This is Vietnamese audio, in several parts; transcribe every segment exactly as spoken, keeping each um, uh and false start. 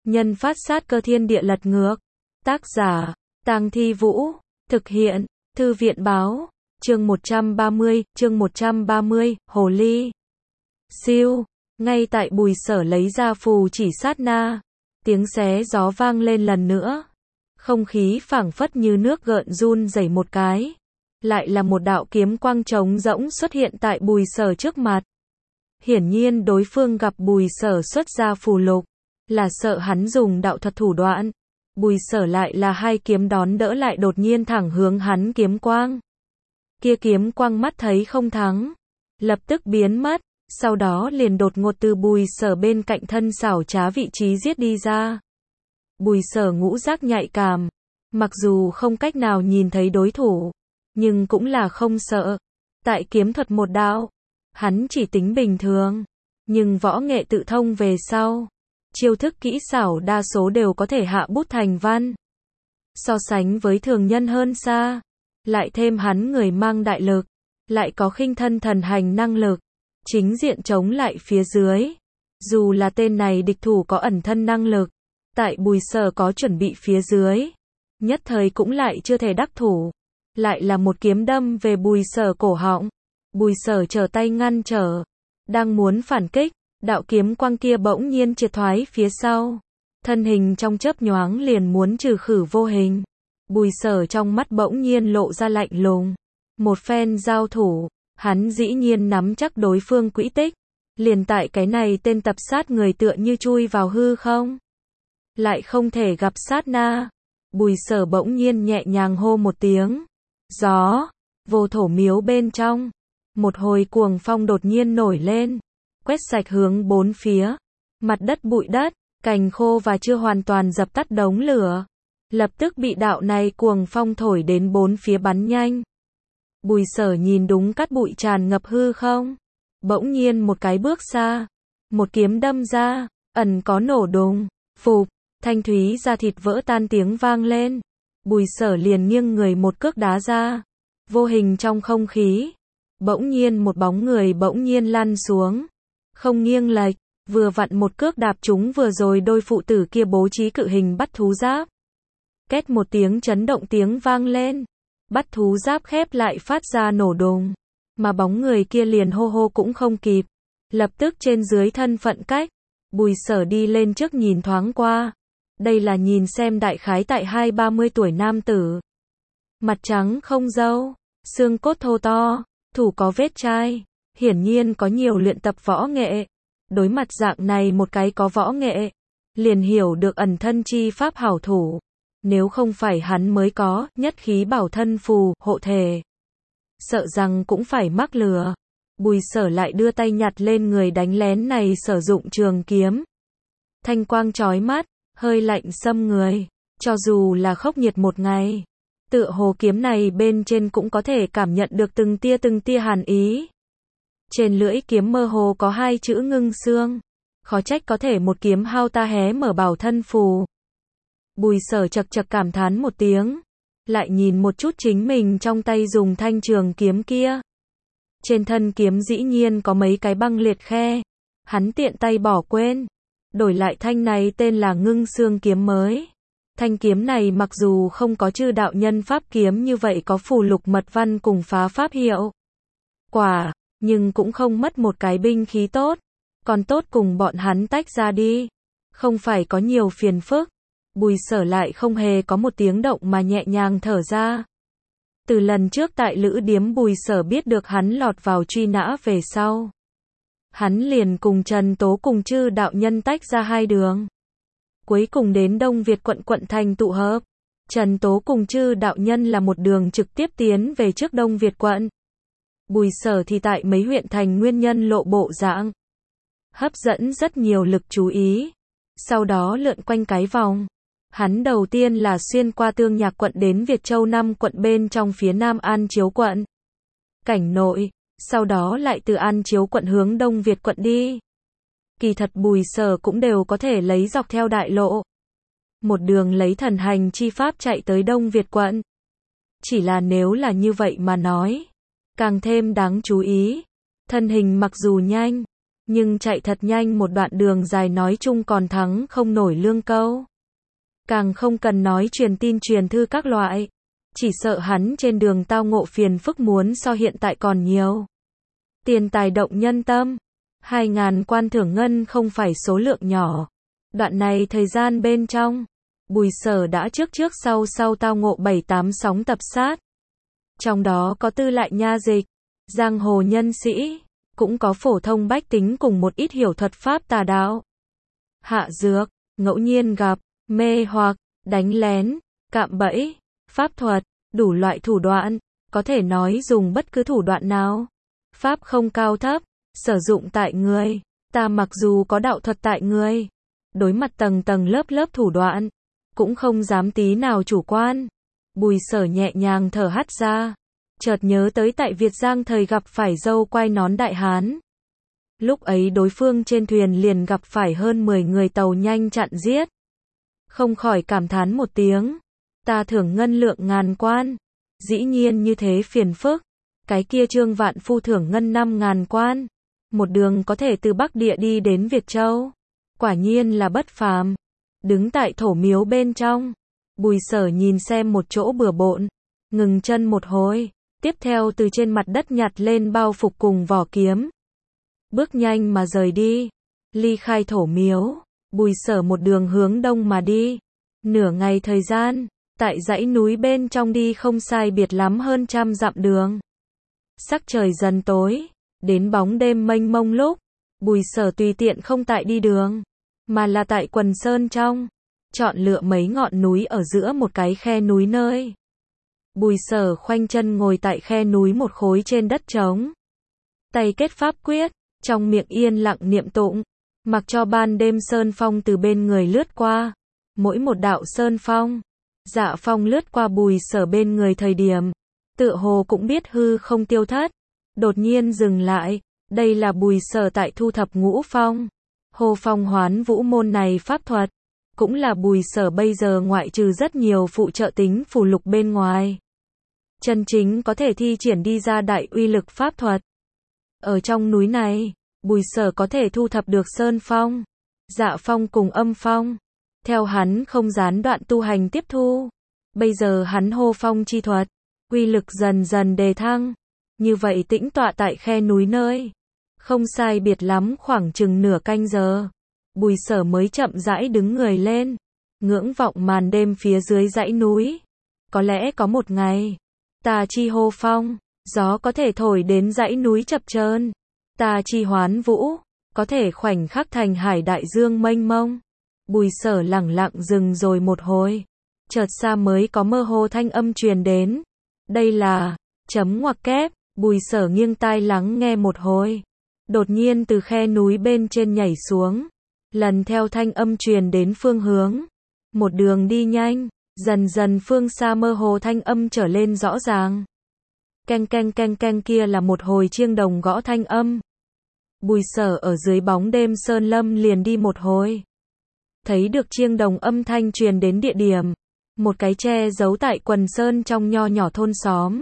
Nhân phát sát cơ thiên địa lật ngược. Tác giả, Tang Thi Vũ. Thực hiện, Thư viện báo. Chương một trăm ba mươi, chương một trăm ba mươi, Hồ Ly. Siêu, ngay tại Bùi Sở lấy ra phù chỉ sát na. Tiếng xé gió vang lên lần nữa. Không khí phảng phất như nước gợn run rẩy một cái. Lại là một đạo kiếm quang trống rỗng xuất hiện tại Bùi Sở trước mặt. Hiển nhiên đối phương gặp Bùi Sở xuất ra phù lục, là sợ hắn dùng đạo thuật thủ đoạn. Bùi Sở lại là hai kiếm đón đỡ lại đột nhiên thẳng hướng hắn kiếm quang. Kia kiếm quang mắt thấy không thắng, lập tức biến mất, sau đó liền đột ngột từ Bùi Sở bên cạnh thân xảo trá vị trí giết đi ra. Bùi Sở ngũ giác nhạy cảm, mặc dù không cách nào nhìn thấy đối thủ, nhưng cũng là không sợ. Tại kiếm thuật một đạo, hắn chỉ tính bình thường, nhưng võ nghệ tự thông về sau, chiêu thức kỹ xảo đa số đều có thể hạ bút thành văn. So sánh với thường nhân hơn xa, lại thêm hắn người mang đại lực, lại có khinh thân thần hành năng lực, chính diện chống lại phía dưới. Dù là tên này địch thủ có ẩn thân năng lực, tại Bùi Sở có chuẩn bị phía dưới, nhất thời cũng lại chưa thể đắc thủ. Lại là một kiếm đâm về Bùi Sở cổ họng. Bùi Sở trở tay ngăn trở, đang muốn phản kích, đạo kiếm quang kia bỗng nhiên triệt thoái phía sau. Thân hình trong chớp nhoáng liền muốn trừ khử vô hình. Bùi Sở trong mắt bỗng nhiên lộ ra lạnh lùng. Một phen giao thủ, hắn dĩ nhiên nắm chắc đối phương quỹ tích. Liền tại cái này tên tập sát người tựa như chui vào hư không. Lại không thể gặp sát na. Bùi Sở bỗng nhiên nhẹ nhàng hô một tiếng. Gió, vô thổ miếu bên trong. Một hồi cuồng phong đột nhiên nổi lên, quét sạch hướng bốn phía. Mặt đất bụi đất, cành khô và chưa hoàn toàn dập tắt đống lửa. Lập tức bị đạo này cuồng phong thổi đến bốn phía bắn nhanh. Bùi Sở nhìn đúng cát bụi tràn ngập hư không. Bỗng nhiên một cái bước xa. Một kiếm đâm ra, ẩn có nổ đùng, phụp, thanh thúy da thịt vỡ tan tiếng vang lên. Bùi Sở liền nghiêng người một cước đá ra. Vô hình trong không khí. Bỗng nhiên một bóng người bỗng nhiên lăn xuống. Không nghiêng lệch, vừa vặn một cước đạp trúng vừa rồi đôi phụ tử kia bố trí cự hình bắt thú giáp. Két một tiếng chấn động tiếng vang lên. Bắt thú giáp khép lại phát ra nổ đùng. Mà bóng người kia liền hô hô cũng không kịp. Lập tức trên dưới thân phận cách. Bùi Sở đi lên trước nhìn thoáng qua. Đây là nhìn xem đại khái tại hai ba mươi tuổi nam tử. Mặt trắng không râu, xương cốt thô to, thủ có vết chai, hiển nhiên có nhiều luyện tập võ nghệ. Đối mặt dạng này một cái có võ nghệ, liền hiểu được ẩn thân chi pháp hảo thủ. Nếu không phải hắn mới có nhất khí bảo thân phù, hộ thể, sợ rằng cũng phải mắc lừa. Bùi Sở lại đưa tay nhặt lên người đánh lén này sử dụng trường kiếm. Thanh quang chói mắt, hơi lạnh xâm người, cho dù là khốc nhiệt một ngày, tựa hồ kiếm này bên trên cũng có thể cảm nhận được từng tia từng tia hàn ý. Trên lưỡi kiếm mơ hồ có hai chữ ngưng xương, khó trách có thể một kiếm hao ta hé mở bảo thân phù. Bùi Sở chật chật cảm thán một tiếng, lại nhìn một chút chính mình trong tay dùng thanh trường kiếm kia. Trên thân kiếm dĩ nhiên có mấy cái băng liệt khe, hắn tiện tay bỏ quên. Đổi lại thanh này tên là ngưng xương kiếm mới. Thanh kiếm này mặc dù không có chư đạo nhân pháp kiếm như vậy có phù lục mật văn cùng phá pháp hiệu quả, nhưng cũng không mất một cái binh khí tốt. Còn tốt cùng bọn hắn tách ra đi, không phải có nhiều phiền phức. Bùi Sở lại không hề có một tiếng động mà nhẹ nhàng thở ra. Từ lần trước tại Lữ Điếm Bùi Sở biết được hắn lọt vào truy nã về sau, hắn liền cùng Trần Tố cùng chư đạo nhân tách ra hai đường. Cuối cùng đến Đông Việt quận quận thành tụ hợp. Trần Tố cùng chư đạo nhân là một đường trực tiếp tiến về trước Đông Việt quận. Bùi Sở thì tại mấy huyện thành nguyên nhân lộ bộ dạng, hấp dẫn rất nhiều lực chú ý. Sau đó lượn quanh cái vòng. Hắn đầu tiên là xuyên qua Tương Nhạc quận đến Việt Châu năm quận bên trong phía Nam An Chiếu quận, Cảnh Nội. Sau đó lại từ An Chiếu quận hướng Đông Việt quận đi. Kỳ thật Bùi Sở cũng đều có thể lấy dọc theo đại lộ. Một đường lấy thần hành chi pháp chạy tới Đông Việt quận. Chỉ là nếu là như vậy mà nói, càng thêm đáng chú ý. Thân hình mặc dù nhanh, Nhưng chạy thật nhanh một đoạn đường dài nói chung còn thắng không nổi Lương Câu. Càng không cần nói truyền tin truyền thư các loại. Chỉ sợ hắn trên đường tao ngộ phiền phức muốn so hiện tại còn nhiều. Tiền tài động nhân tâm. Hai ngàn quan thưởng ngân không phải số lượng nhỏ. Đoạn này thời gian bên trong, Bùi Sở đã trước trước sau sau tao ngộ bảy tám sóng tập sát. Trong đó có tư lại nha dịch, giang hồ nhân sĩ, cũng có phổ thông bách tính cùng một ít hiểu thuật pháp tà đạo. Hạ dược, ngẫu nhiên gặp, mê hoặc, đánh lén, cạm bẫy, pháp thuật, đủ loại thủ đoạn, có thể nói dùng bất cứ thủ đoạn nào. Pháp không cao thấp, sử dụng tại người, ta mặc dù có đạo thuật tại người, đối mặt tầng tầng lớp lớp thủ đoạn, cũng không dám tí nào chủ quan. Bùi Sở nhẹ nhàng thở hắt ra, chợt nhớ tới tại Việt Giang thời gặp phải dâu quai nón đại hán. Lúc ấy đối phương trên thuyền liền gặp phải hơn mười người tàu nhanh chặn giết. Không khỏi cảm thán một tiếng, ta thưởng ngân lượng ngàn quan, dĩ nhiên như thế phiền phức. Cái kia Trương Vạn Phu thưởng ngân năm ngàn quan, một đường có thể từ Bắc Địa đi đến Việt Châu. Quả nhiên là bất phàm. Đứng tại thổ miếu bên trong, Bùi Sở nhìn xem một chỗ bừa bộn, ngừng chân một hồi, tiếp theo từ trên mặt đất nhặt lên bao phục cùng vỏ kiếm. Bước nhanh mà rời đi, ly khai thổ miếu, Bùi Sở một đường hướng đông mà đi. Nửa ngày thời gian, tại dãy núi bên trong đi không sai biệt lắm hơn trăm dặm đường. Sắc trời dần tối, đến bóng đêm mênh mông lúc, Bùi Sở tùy tiện không tại đi đường, mà là tại quần sơn trong, chọn lựa mấy ngọn núi ở giữa một cái khe núi nơi. Bùi Sở khoanh chân ngồi tại khe núi một khối trên đất trống. Tay kết pháp quyết, trong miệng yên lặng niệm tụng, mặc cho ban đêm sơn phong từ bên người lướt qua. Mỗi một đạo sơn phong, dạ phong lướt qua Bùi Sở bên người thời điểm, tựa hồ cũng biết hư không tiêu thất, đột nhiên dừng lại. Đây là Bùi Sở tại thu thập ngũ phong, Hồ Phong Hoán Vũ môn này pháp thuật, cũng là Bùi Sở bây giờ ngoại trừ rất nhiều phụ trợ tính phù lục bên ngoài, chân chính có thể thi triển đi ra đại uy lực pháp thuật. Ở trong núi này, Bùi Sở có thể thu thập được sơn phong, dạ phong cùng âm phong, theo hắn không gián đoạn tu hành tiếp thu. Bây giờ hắn hô phong chi thuật, uy lực dần dần đề thăng. Như vậy tĩnh tọa tại khe núi nơi, không sai biệt lắm khoảng chừng nửa canh giờ, Bùi Sở mới chậm rãi đứng người lên, ngưỡng vọng màn đêm phía dưới dãy núi. Có lẽ có một ngày, ta chi hô phong, gió có thể thổi đến dãy núi chập chờn, ta chi hoán vũ, có thể khoảnh khắc thành hải đại dương mênh mông. Bùi Sở lẳng lặng dừng rồi một hồi, chợt xa mới có mơ hồ thanh âm truyền đến. Đây là chấm ngoặc kép. Bùi Sở nghiêng tai lắng nghe một hồi, đột nhiên từ khe núi bên trên nhảy xuống, lần theo thanh âm truyền đến phương hướng, một đường đi nhanh, dần dần phương xa mơ hồ thanh âm trở lên rõ ràng. Keng keng keng keng, kia là một hồi chiêng đồng gõ thanh âm. Bùi Sở ở dưới bóng đêm sơn lâm liền đi một hồi, thấy được chiêng đồng âm thanh truyền đến địa điểm, một cái che giấu tại quần sơn trong nho nhỏ thôn xóm.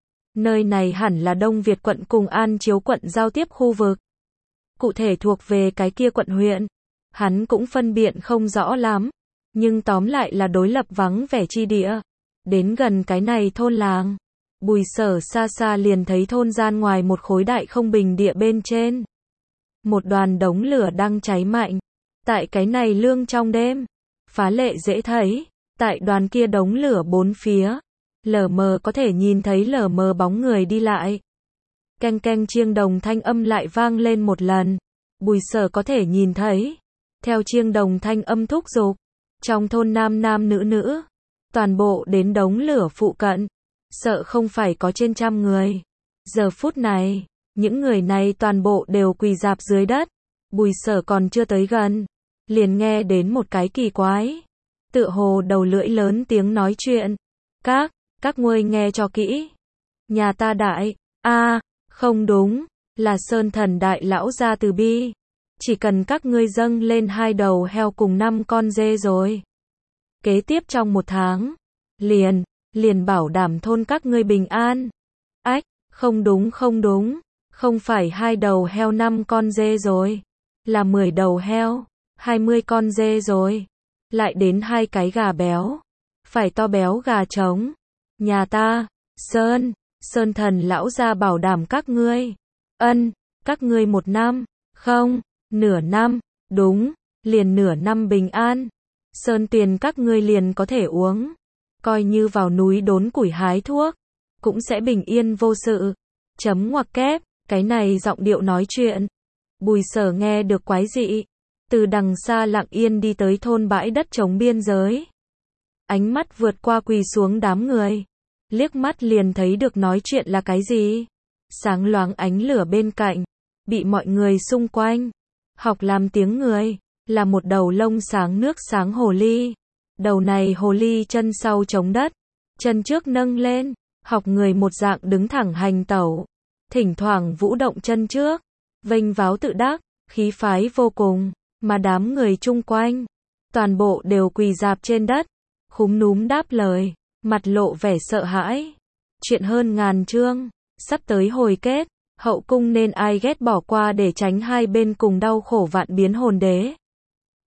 Nơi này hẳn là Đông Việt quận cùng An Chiếu quận giao tiếp khu vực. Cụ thể thuộc về cái kia quận huyện, hắn cũng phân biện không rõ lắm, nhưng tóm lại là đối lập vắng vẻ chi địa. Đến gần cái này thôn làng, Bùi Sở xa xa liền thấy thôn gian ngoài một khối đại không bình địa bên trên. Một đoàn đống lửa đang cháy mạnh. Tại cái này lương trong đêm, phá lệ dễ thấy, tại đoàn kia đống lửa bốn phía, lờ mờ có thể nhìn thấy lờ mờ bóng người đi lại. Keng keng, chiêng đồng thanh âm lại vang lên một lần. Bùi Sở có thể nhìn thấy, theo chiêng đồng thanh âm thúc giục, trong thôn nam nam nữ nữ, toàn bộ đến đống lửa phụ cận, sợ không phải có trên trăm người. Giờ phút này, những người này toàn bộ đều quỳ rạp dưới đất. Bùi Sở còn chưa tới gần, liền nghe đến một cái kỳ quái, tựa hồ đầu lưỡi lớn tiếng nói chuyện. Các, các ngươi nghe cho kỹ. Nhà ta đại, a à, không đúng, là Sơn Thần đại lão gia từ bi. Chỉ cần các ngươi dâng lên hai đầu heo cùng năm con dê rồi. Kế tiếp trong một tháng, liền, liền bảo đảm thôn các ngươi bình an. Ách, không đúng không đúng, Không phải hai đầu heo năm con dê rồi, là mười đầu heo, hai mươi con dê rồi, lại đến hai cái gà béo, phải to béo gà trống. Nhà ta, Sơn, Sơn thần lão gia bảo đảm các ngươi. Ân, các ngươi một năm, không, nửa năm, đúng, liền nửa năm bình an. Sơn tiền các ngươi liền có thể uống, coi như vào núi đốn củi hái thuốc, cũng sẽ bình yên vô sự. Chấm ngoặc kép, cái này giọng điệu nói chuyện. Bùi Sở nghe được quái dị, từ đằng xa lặng yên đi tới thôn bãi đất trống biên giới. Ánh mắt vượt qua quỳ xuống đám người, liếc mắt liền thấy được nói chuyện là cái gì. Sáng loáng ánh lửa bên cạnh, bị mọi người xung quanh học làm tiếng người, là một đầu lông sáng nước sáng hồ ly. Đầu này hồ ly chân sau chống đất, chân trước nâng lên, học người một dạng đứng thẳng hành tẩu, thỉnh thoảng vũ động chân trước, vênh váo tự đắc, khí phái vô cùng, mà đám người chung quanh, toàn bộ đều quỳ rạp trên đất, khúm núm đáp lời, mặt lộ vẻ sợ hãi. Chuyện hơn ngàn chương, sắp tới hồi kết, hậu cung nên ai ghét bỏ qua để tránh hai bên cùng đau khổ vạn biến hồn đế.